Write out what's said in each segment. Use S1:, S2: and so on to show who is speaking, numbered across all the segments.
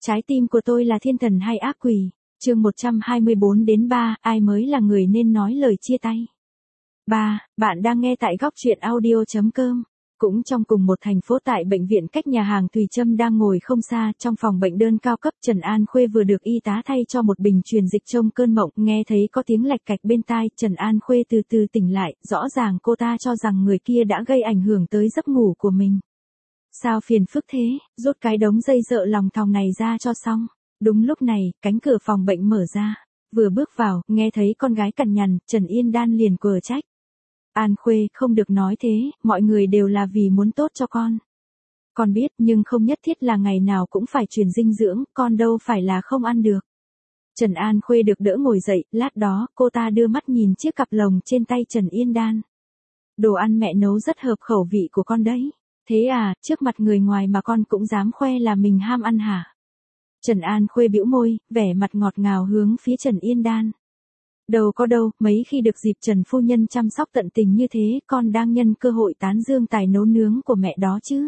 S1: Trái tim của tôi là thiên thần hay ác quỷ? Chương 124-3, ai mới là người nên nói lời chia tay? 3. Bạn đang nghe tại góc truyện audio.com. Cũng trong cùng một thành phố tại bệnh viện cách nhà hàng Thùy Trâm đang ngồi không xa, trong phòng bệnh đơn cao cấp, Trần An Khuê vừa được y tá thay cho một bình truyền dịch trông cơn mộng, nghe thấy có tiếng lạch cạch bên tai, Trần An Khuê từ từ tỉnh lại, rõ ràng cô ta cho rằng người kia đã gây ảnh hưởng tới giấc ngủ của mình. Sao phiền phức thế, rút cái đống dây dợ lòng thòng này ra cho xong. Đúng lúc này, cánh cửa phòng bệnh mở ra. Vừa bước vào, nghe thấy con gái cằn nhằn, Trần Yên Đan liền quở trách. An Khuê, không được nói thế, mọi người đều là vì muốn tốt cho con. Con biết, nhưng không nhất thiết là ngày nào cũng phải truyền dinh dưỡng, con đâu phải là không ăn được. Trần An Khuê được đỡ ngồi dậy, lát đó, cô ta đưa mắt nhìn chiếc cặp lồng trên tay Trần Yên Đan. Đồ ăn mẹ nấu rất hợp khẩu vị của con đấy. Thế à, trước mặt người ngoài mà con cũng dám khoe là mình ham ăn hả? Trần An Khuê bĩu môi, vẻ mặt ngọt ngào hướng phía Trần Yên Đan. Đâu có đâu, mấy khi được dịp Trần phu nhân chăm sóc tận tình như thế, con đang nhân cơ hội tán dương tài nấu nướng của mẹ đó chứ.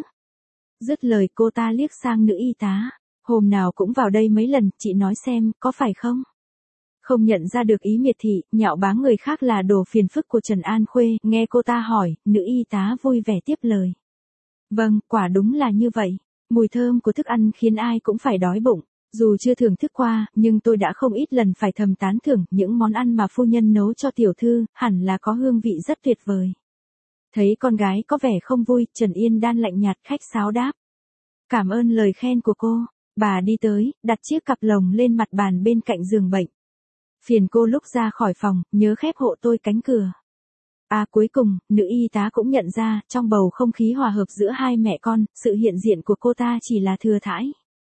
S1: Dứt lời cô ta liếc sang nữ y tá. Hôm nào cũng vào đây mấy lần, chị nói xem, có phải không? Không nhận ra được ý miệt thị, nhạo báng người khác là đồ phiền phức của Trần An Khuê, nghe cô ta hỏi, nữ y tá vui vẻ tiếp lời. Vâng, quả đúng là như vậy. Mùi thơm của thức ăn khiến ai cũng phải đói bụng. Dù chưa thưởng thức qua, nhưng tôi đã không ít lần phải thầm tán thưởng những món ăn mà phu nhân nấu cho tiểu thư, hẳn là có hương vị rất tuyệt vời. Thấy con gái có vẻ không vui, Trần Yên Đan lạnh nhạt khách sáo đáp. Cảm ơn lời khen của cô. Bà đi tới, đặt chiếc cặp lồng lên mặt bàn bên cạnh giường bệnh. Phiền cô lúc ra khỏi phòng, nhớ khép hộ tôi cánh cửa. À cuối cùng, nữ y tá cũng nhận ra, trong bầu không khí hòa hợp giữa hai mẹ con, sự hiện diện của cô ta chỉ là thừa thãi.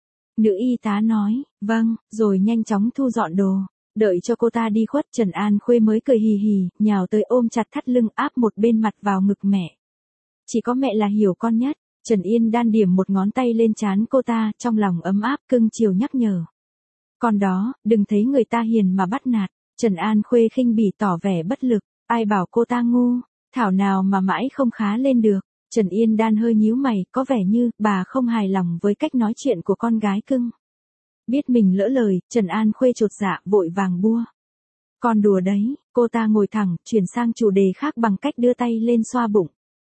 S1: Nữ y tá nói, vâng, rồi nhanh chóng thu dọn đồ. Đợi cho cô ta đi khuất, Trần An Khuê mới cười hì hì, nhào tới ôm chặt thắt lưng, áp một bên mặt vào ngực mẹ. Chỉ có mẹ là hiểu con nhất. Trần Yên Đan điểm một ngón tay lên trán cô ta, trong lòng ấm áp cưng chiều nhắc nhở. Còn đó, đừng thấy người ta hiền mà bắt nạt. Trần An Khuê khinh bỉ tỏ vẻ bất lực. Ai bảo cô ta ngu, thảo nào mà mãi không khá lên được. Trần Yên Đan hơi nhíu mày, có vẻ như bà không hài lòng với cách nói chuyện của con gái cưng. Biết mình lỡ lời, Trần An Khuê chột dạ, vội vàng bua. Con đùa đấy, cô ta ngồi thẳng, chuyển sang chủ đề khác bằng cách đưa tay lên xoa bụng.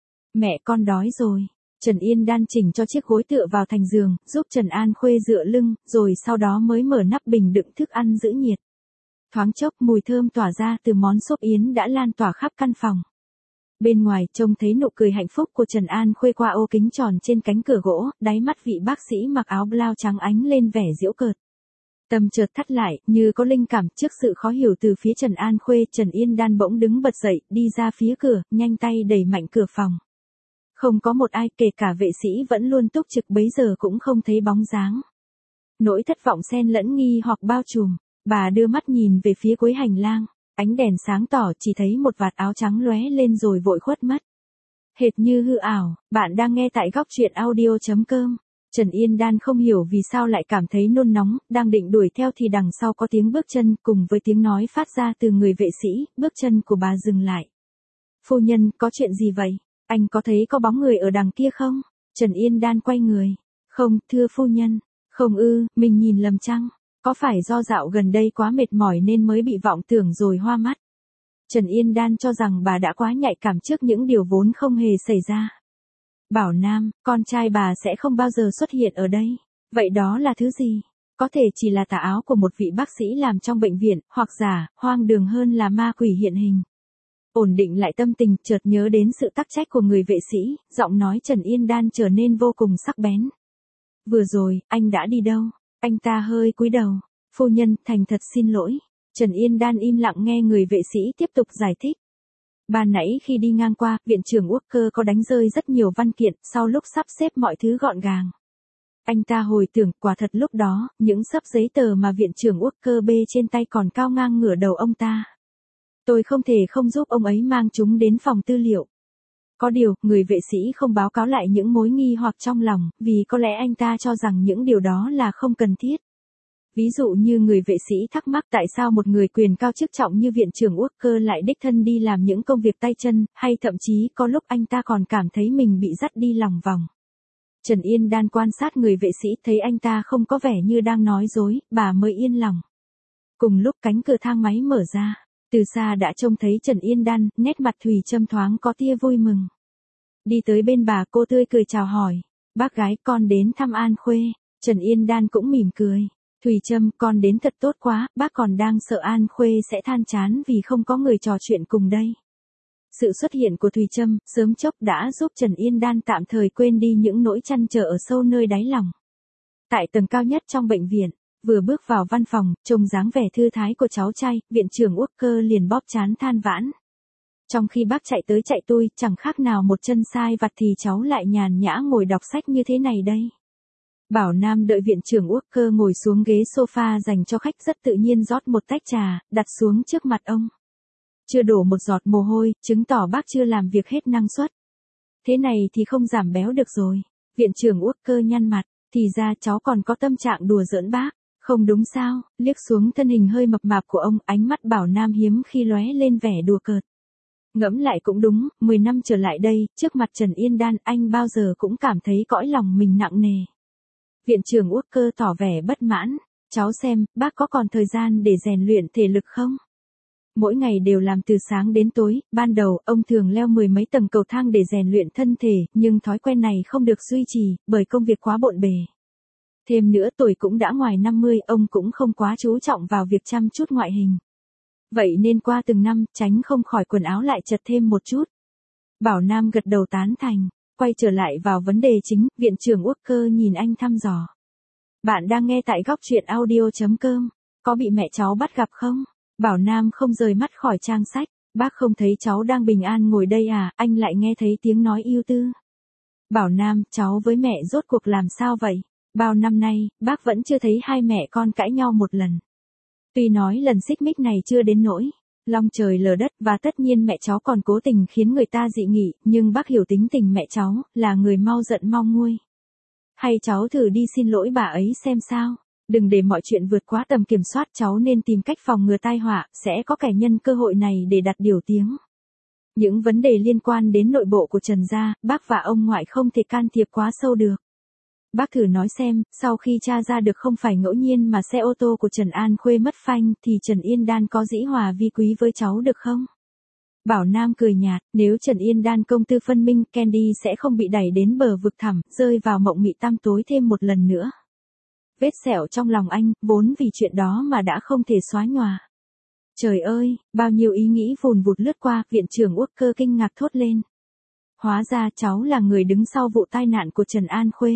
S1: Mẹ con đói rồi. Trần Yên Đan chỉnh cho chiếc gối tựa vào thành giường, giúp Trần An Khuê dựa lưng, rồi sau đó mới mở nắp bình đựng thức ăn giữ nhiệt. Thoáng chốc mùi thơm tỏa ra từ món xốp yến đã lan tỏa khắp căn phòng. Bên ngoài trông thấy nụ cười hạnh phúc của Trần An Khuê qua ô kính tròn trên cánh cửa gỗ, đáy mắt vị bác sĩ mặc áo blau trắng ánh lên vẻ giễu cợt. Tâm chợt thắt lại, như có linh cảm trước sự khó hiểu từ phía Trần An Khuê, Trần Yên Đan bỗng đứng bật dậy, đi ra phía cửa, nhanh tay đẩy mạnh cửa phòng. Không có một ai, kể cả vệ sĩ vẫn luôn túc trực bấy giờ cũng không thấy bóng dáng. Nỗi thất vọng xen lẫn nghi hoặc bao trùm. Bà đưa mắt nhìn về phía cuối hành lang, ánh đèn sáng tỏ, chỉ thấy một vạt áo trắng lóe lên rồi vội khuất mất. Hệt như hư ảo, bạn đang nghe tại góc truyện audio.com. Trần Yên Đan không hiểu vì sao lại cảm thấy nôn nóng, đang định đuổi theo thì đằng sau có tiếng bước chân cùng với tiếng nói phát ra từ người vệ sĩ, bước chân của bà dừng lại. Phu nhân, có chuyện gì vậy? Anh có thấy có bóng người ở đằng kia không? Trần Yên Đan quay người. Không, thưa phu nhân. Không ư, mình nhìn lầm chăng? Có phải do dạo gần đây quá mệt mỏi nên mới bị vọng tưởng rồi hoa mắt? Trần Yên Đan cho rằng bà đã quá nhạy cảm trước những điều vốn không hề xảy ra. Bảo Nam, con trai bà sẽ không bao giờ xuất hiện ở đây. Vậy đó là thứ gì? Có thể chỉ là tà áo của một vị bác sĩ làm trong bệnh viện, hoặc giả, hoang đường hơn là ma quỷ hiện hình. Ổn định lại tâm tình, chợt nhớ đến sự tắc trách của người vệ sĩ, giọng nói Trần Yên Đan trở nên vô cùng sắc bén. Vừa rồi, anh đã đi đâu? Anh ta hơi cúi đầu. Phu nhân, thành thật xin lỗi. Trần Yên Đan im lặng nghe người vệ sĩ tiếp tục giải thích. Ban nãy khi đi ngang qua, viện trưởng Walker có đánh rơi rất nhiều văn kiện, sau lúc sắp xếp mọi thứ gọn gàng. Anh ta hồi tưởng, quả thật lúc đó, những xấp giấy tờ mà viện trưởng Walker bê trên tay còn cao ngang ngửa đầu ông ta. Tôi không thể không giúp ông ấy mang chúng đến phòng tư liệu. Có điều, người vệ sĩ không báo cáo lại những mối nghi hoặc trong lòng, vì có lẽ anh ta cho rằng những điều đó là không cần thiết. Ví dụ như người vệ sĩ thắc mắc tại sao một người quyền cao chức trọng như viện trưởng Walker lại đích thân đi làm những công việc tay chân, hay thậm chí có lúc anh ta còn cảm thấy mình bị dắt đi lòng vòng. Trần Yên Đan quan sát người vệ sĩ, thấy anh ta không có vẻ như đang nói dối, bà mới yên lòng. Cùng lúc cánh cửa thang máy mở ra, từ xa đã trông thấy Trần Yên Đan, nét mặt Thùy Trâm thoáng có tia vui mừng. Đi tới bên bà, cô tươi cười chào hỏi, bác gái, con đến thăm An Khuê. Trần Yên Đan cũng mỉm cười, Thùy Trâm, con đến thật tốt quá, bác còn đang sợ An Khuê sẽ than chán vì không có người trò chuyện cùng đây. Sự xuất hiện của Thùy Trâm, sớm chốc đã giúp Trần Yên Đan tạm thời quên đi những nỗi trăn trở ở sâu nơi đáy lòng. Tại tầng cao nhất trong bệnh viện, vừa bước vào văn phòng, trông dáng vẻ thư thái của cháu trai, viện trưởng Walker liền bóp trán than vãn. Trong khi bác chạy tới chạy lui, chẳng khác nào một chân sai vặt thì cháu lại nhàn nhã ngồi đọc sách như thế này đây. Bảo Nam đợi viện trưởng Walker ngồi xuống ghế sofa dành cho khách, rất tự nhiên rót một tách trà, đặt xuống trước mặt ông. Chưa đổ một giọt mồ hôi, chứng tỏ bác chưa làm việc hết năng suất. Thế này thì không giảm béo được rồi. Viện trưởng Walker nhăn mặt, thì ra cháu còn có tâm trạng đùa giỡn bác. Không đúng sao? Liếc xuống thân hình hơi mập mạp của ông, ánh mắt Bảo Nam hiếm khi lóe lên vẻ đùa cợt. Ngẫm lại cũng đúng, 10 năm trở lại đây, trước mặt Trần Yên Đan, anh bao giờ cũng cảm thấy cõi lòng mình nặng nề. Viện trưởng Walker tỏ vẻ bất mãn, cháu xem, bác có còn thời gian để rèn luyện thể lực không? Mỗi ngày đều làm từ sáng đến tối, ban đầu ông thường leo 10 mấy tầng cầu thang để rèn luyện thân thể, nhưng thói quen này không được duy trì, bởi công việc quá bộn bề. Thêm nữa tuổi cũng đã ngoài 50, ông cũng không quá chú trọng vào việc chăm chút ngoại hình. Vậy nên qua từng năm, tránh không khỏi quần áo lại chật thêm một chút. Bảo Nam gật đầu tán thành, quay trở lại vào vấn đề chính, viện trưởng Walker nhìn anh thăm dò. Bạn đang nghe tại góc truyện audio.com, có bị mẹ cháu bắt gặp không? Bảo Nam không rời mắt khỏi trang sách, bác không thấy cháu đang bình an ngồi đây à, anh lại nghe thấy tiếng nói ưu tư. Bảo Nam, cháu với mẹ rốt cuộc làm sao vậy? Bao năm nay, bác vẫn chưa thấy hai mẹ con cãi nhau một lần. Tuy nói lần xích mích này chưa đến nỗi long trời lở đất, và tất nhiên mẹ cháu còn cố tình khiến người ta dị nghị, nhưng bác hiểu tính tình mẹ cháu, là người mau giận mau nguôi. Hay cháu thử đi xin lỗi bà ấy xem sao? Đừng để mọi chuyện vượt quá tầm kiểm soát, cháu nên tìm cách phòng ngừa tai họa, sẽ có kẻ nhân cơ hội này để đặt điều tiếng. Những vấn đề liên quan đến nội bộ của Trần gia, bác và ông ngoại không thể can thiệp quá sâu được. Bác thử nói xem, sau khi tra ra được không phải ngẫu nhiên mà xe ô tô của Trần An Khuê mất phanh, thì Trần Yên Đan có dĩ hòa vi quý với cháu được không? Bảo Nam cười nhạt, nếu Trần Yên Đan công tư phân minh, Candy sẽ không bị đẩy đến bờ vực thẳm, rơi vào mộng mị tăm tối thêm một lần nữa. Vết sẹo trong lòng anh, vốn vì chuyện đó mà đã không thể xóa nhòa. Trời ơi, bao nhiêu ý nghĩ vùn vụt lướt qua, viện trưởng Walker kinh ngạc thốt lên. Hóa ra cháu là người đứng sau vụ tai nạn của Trần An Khuê.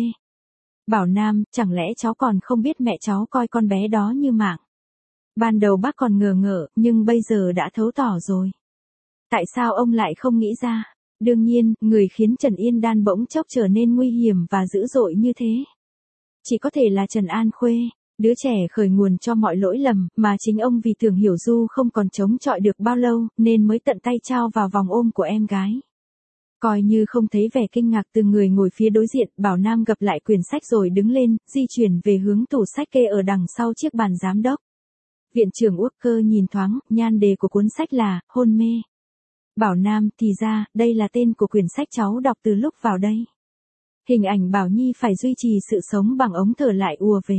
S1: Bảo Nam, chẳng lẽ cháu còn không biết mẹ cháu coi con bé đó như mạng? Ban đầu bác còn ngờ ngợ, nhưng bây giờ đã thấu tỏ rồi. Tại sao ông lại không nghĩ ra? Đương nhiên, người khiến Trần Yên Đan bỗng chốc trở nên nguy hiểm và dữ dội như thế. Chỉ có thể là Trần An Khuê, đứa trẻ khởi nguồn cho mọi lỗi lầm, mà chính ông vì tưởng Hiểu Du không còn chống chọi được bao lâu, nên mới tận tay trao vào vòng ôm của em gái. Coi như không thấy vẻ kinh ngạc từ người ngồi phía đối diện, Bảo Nam gập lại quyển sách rồi đứng lên, di chuyển về hướng tủ sách kê ở đằng sau chiếc bàn giám đốc. Viện trưởng Walker nhìn thoáng, nhan đề của cuốn sách là Hôn mê. Bảo Nam, thì ra, đây là tên của quyển sách cháu đọc từ lúc vào đây. Hình ảnh Bảo Nhi phải duy trì sự sống bằng ống thở lại ùa về.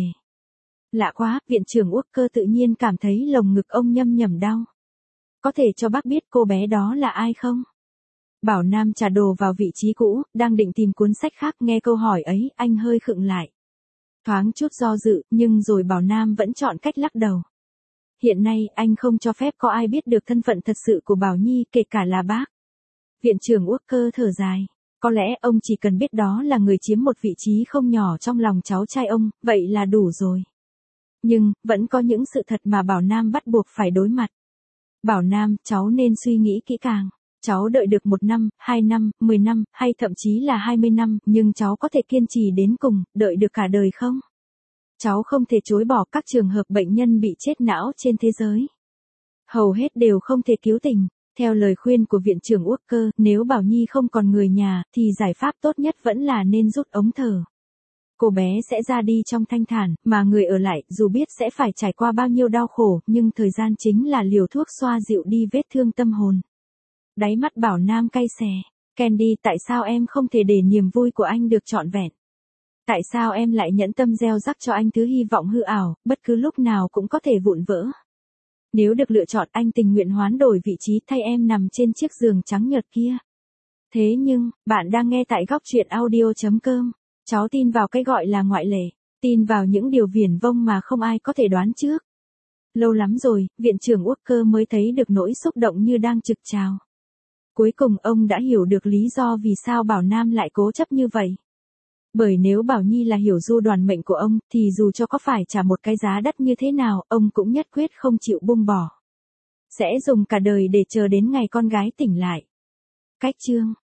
S1: Lạ quá, viện trưởng Walker tự nhiên cảm thấy lồng ngực ông nhâm nhẩm đau. Có thể cho bác biết cô bé đó là ai không? Bảo Nam trả đồ vào vị trí cũ, đang định tìm cuốn sách khác, nghe câu hỏi ấy, anh hơi khựng lại. Thoáng chút do dự, nhưng rồi Bảo Nam vẫn chọn cách lắc đầu. Hiện nay, anh không cho phép có ai biết được thân phận thật sự của Bảo Nhi, kể cả là bác. Viện trưởng Walker thở dài. Có lẽ ông chỉ cần biết đó là người chiếm một vị trí không nhỏ trong lòng cháu trai ông, vậy là đủ rồi. Nhưng, vẫn có những sự thật mà Bảo Nam bắt buộc phải đối mặt. Bảo Nam, cháu nên suy nghĩ kỹ càng. Cháu đợi được 1 năm, 2 năm, 10 năm, hay thậm chí là 20 năm, nhưng cháu có thể kiên trì đến cùng, đợi được cả đời không? Cháu không thể chối bỏ các trường hợp bệnh nhân bị chết não trên thế giới. Hầu hết đều không thể cứu tỉnh. Theo lời khuyên của viện trưởng Walker, nếu Bảo Nhi không còn người nhà, thì giải pháp tốt nhất vẫn là nên rút ống thở. Cô bé sẽ ra đi trong thanh thản, mà người ở lại, dù biết sẽ phải trải qua bao nhiêu đau khổ, nhưng thời gian chính là liều thuốc xoa dịu đi vết thương tâm hồn. Đáy mắt Bảo Nam cay xè. Candy, tại sao em không thể để niềm vui của anh được trọn vẹn? Tại sao em lại nhẫn tâm gieo rắc cho anh thứ hy vọng hư ảo, bất cứ lúc nào cũng có thể vụn vỡ? Nếu được lựa chọn anh tình nguyện hoán đổi vị trí thay em nằm trên chiếc giường trắng nhợt kia. Thế nhưng, bạn đang nghe tại góc chuyện audio.com. Cháu tin vào cái gọi là ngoại lệ, tin vào những điều viển vông mà không ai có thể đoán trước. Lâu lắm rồi, Viện trưởng Walker mới thấy được nỗi xúc động như đang trực trào. Cuối cùng ông đã hiểu được lý do vì sao Bảo Nam lại cố chấp như vậy. Bởi nếu Bảo Nhi là hiểu du đoàn mệnh của ông, thì dù cho có phải trả một cái giá đắt như thế nào, ông cũng nhất quyết không chịu buông bỏ. Sẽ dùng cả đời để chờ đến ngày con gái tỉnh lại. Cách chương